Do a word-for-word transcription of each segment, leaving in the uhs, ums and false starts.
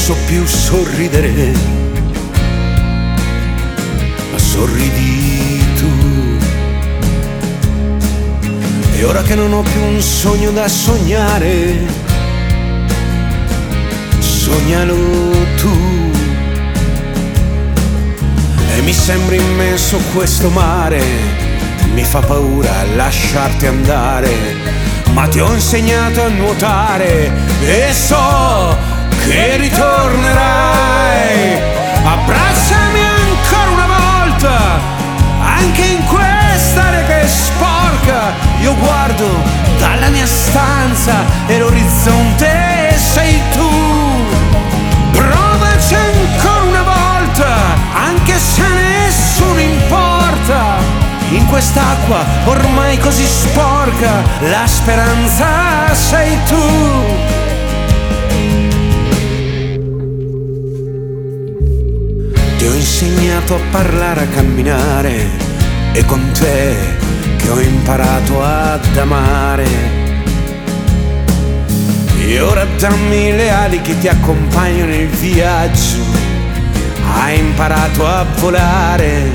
so più sorridere, ma sorridi tu. E ora che non ho più un sogno da sognare, sognalo tu. E mi sembra immenso questo mare, mi fa paura lasciarti andare, ma ti ho insegnato a nuotare e so che ritornerai. Abbracciami ancora una volta, anche in quest'aria che è sporca. Io guardo dalla mia stanza e l'orizzonte sei tu. Provaci ancora una volta, anche se a nessuno importa. In quest'acqua ormai così sporca, la speranza sei tu. Ti ho insegnato a parlare, a camminare, e con te che ho imparato ad amare. E ora dammi le ali che ti accompagnano nel viaggio. Hai imparato a volare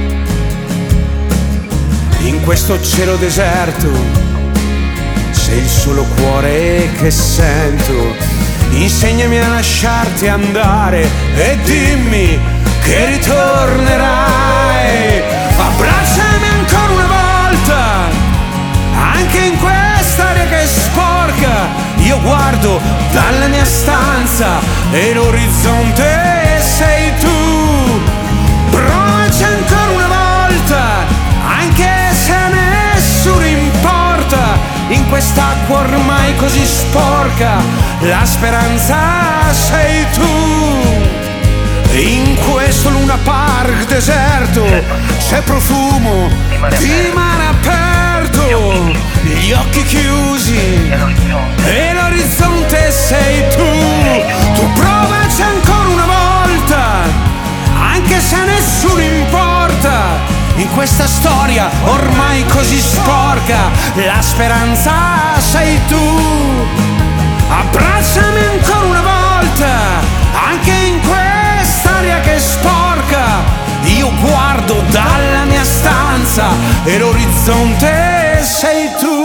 in questo cielo deserto, sei il solo cuore che sento. Insegnami a lasciarti andare e dimmi che ritornerai. Abbracciami ancora una volta, anche in quest'aria che è sporca. Io guardo dalla mia stanza e l'orizzonte sei tu. Provaci ancora una volta, anche se a nessuno importa. In quest'acqua ormai così sporca, la speranza sei tu. In questo Luna Park deserto c'è profumo di mare aperto, gli occhi chiusi e l'orizzonte sei tu. Tu provaci ancora una volta, anche se a nessuno importa. In questa storia ormai così sporca, la speranza sei tu. Abbracciami ancora una volta, anche in quest'aria che è sporca. Io guardo dalla mia stanza e l'orizzonte sei tu.